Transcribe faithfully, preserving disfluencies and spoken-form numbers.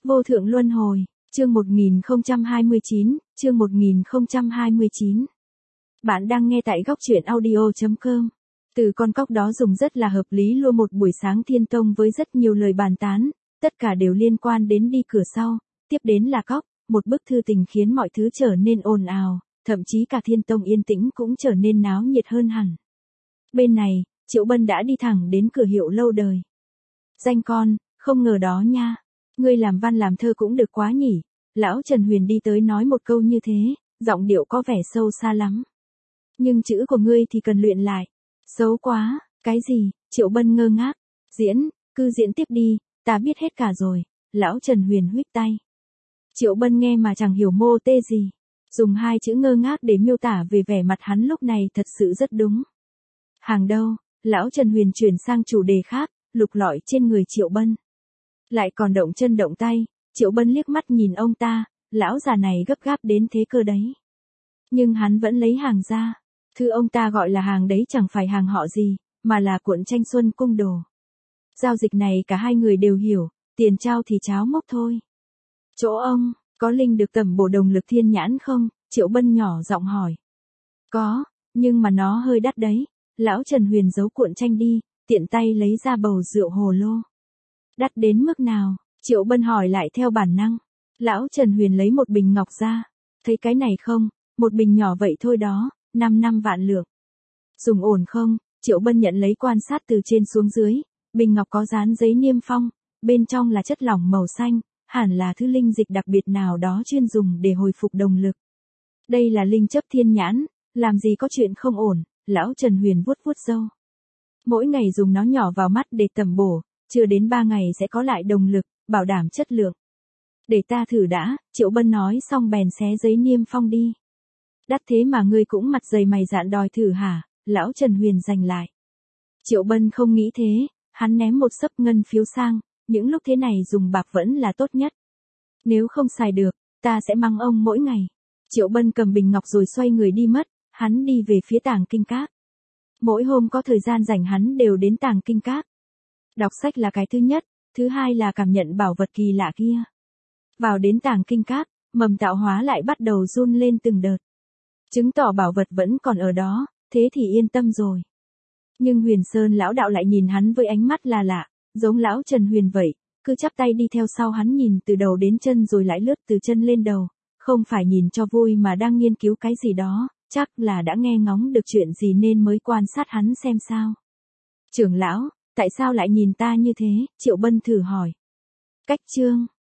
Vô thượng luân hồi, chương một nghìn không trăm hai mươi chín, chương một nghìn không trăm hai mươi chín. Bạn đang nghe tại góc truyện audio chấm com. Từ con cóc đó dùng rất là hợp lý luôn một buổi sáng Thiên Tông với rất nhiều lời bàn tán, tất cả đều liên quan đến đi cửa sau, tiếp đến là cóc, một bức thư tình khiến mọi thứ trở nên ồn ào, thậm chí cả Thiên Tông yên tĩnh cũng trở nên náo nhiệt hơn hẳn. Bên này, Triệu Bân đã đi thẳng đến cửa hiệu lâu đời. Danh con, không ngờ đó nha. Ngươi làm văn làm thơ cũng được quá nhỉ. Lão Trần Huyền đi tới nói một câu như thế, giọng điệu có vẻ sâu xa lắm. Nhưng chữ của ngươi thì cần luyện lại. Xấu quá, cái gì? Triệu Bân ngơ ngác. Diễn, cứ diễn tiếp đi, ta biết hết cả rồi. Lão Trần Huyền huých tay. Triệu Bân nghe mà chẳng hiểu mô tê gì. Dùng hai chữ ngơ ngác để miêu tả về vẻ mặt hắn lúc này thật sự rất đúng. Hàng đâu? Lão Trần Huyền chuyển sang chủ đề khác, lục lọi trên người Triệu Bân. Lại còn động chân động tay, Triệu Bân liếc mắt nhìn ông ta, lão già này gấp gáp đến thế cơ đấy. Nhưng hắn vẫn lấy hàng ra. Thư ông ta gọi là hàng đấy chẳng phải hàng họ gì, mà là cuộn tranh Xuân Cung Đồ. Giao dịch này cả hai người đều hiểu, tiền trao thì cháo mốc thôi. Chỗ ông, có linh được tẩm bổ đồng lực thiên nhãn không? Triệu Bân nhỏ giọng hỏi. Có, nhưng mà nó hơi đắt đấy. Lão Trần Huyền giấu cuộn tranh đi, tiện tay lấy ra bầu rượu hồ lô. Đắt đến mức nào? Triệu Bân hỏi lại theo bản năng. Lão Trần Huyền lấy một bình ngọc ra. Thấy cái này không? Một bình nhỏ vậy thôi đó, năm năm vạn lượng. Dùng ổn không? Triệu Bân nhận lấy quan sát từ trên xuống dưới. Bình ngọc có dán giấy niêm phong, bên trong là chất lỏng màu xanh, hẳn là thứ linh dịch đặc biệt nào đó chuyên dùng để hồi phục đồng lực. Đây là linh chấp thiên nhãn, làm gì có chuyện không ổn. Lão Trần Huyền vuốt vuốt râu. Mỗi ngày dùng nó nhỏ vào mắt để tẩm bổ, chưa đến ba ngày sẽ có lại đồng lực, bảo đảm chất lượng. Để ta thử đã, Triệu Bân nói xong bèn xé giấy niêm phong đi. Đắt thế mà ngươi cũng mặt dày mày dạn đòi thử hả? Lão Trần Huyền giành lại. Triệu Bân không nghĩ thế, hắn ném một xấp ngân phiếu sang, những lúc thế này dùng bạc vẫn là tốt nhất. Nếu không xài được, ta sẽ mắng ông mỗi ngày. Triệu Bân cầm bình ngọc rồi xoay người đi mất. Hắn đi về phía Tàng Kinh Các. Mỗi hôm có thời gian rảnh hắn đều đến Tàng Kinh Các. Đọc sách là cái thứ nhất, thứ hai là cảm nhận bảo vật kỳ lạ kia. Vào đến Tàng Kinh Các, mầm tạo hóa lại bắt đầu run lên từng đợt. Chứng tỏ bảo vật vẫn còn ở đó, thế thì yên tâm rồi. Nhưng Huyền Sơn lão đạo lại nhìn hắn với ánh mắt là lạ, giống lão Trần Huyền vậy, cứ chắp tay đi theo sau hắn nhìn từ đầu đến chân rồi lại lướt từ chân lên đầu, không phải nhìn cho vui mà đang nghiên cứu cái gì đó. Chắc là đã nghe ngóng được chuyện gì nên mới quan sát hắn xem sao. Trưởng lão, tại sao lại nhìn ta như thế? Triệu Bân thử hỏi. Cách chương.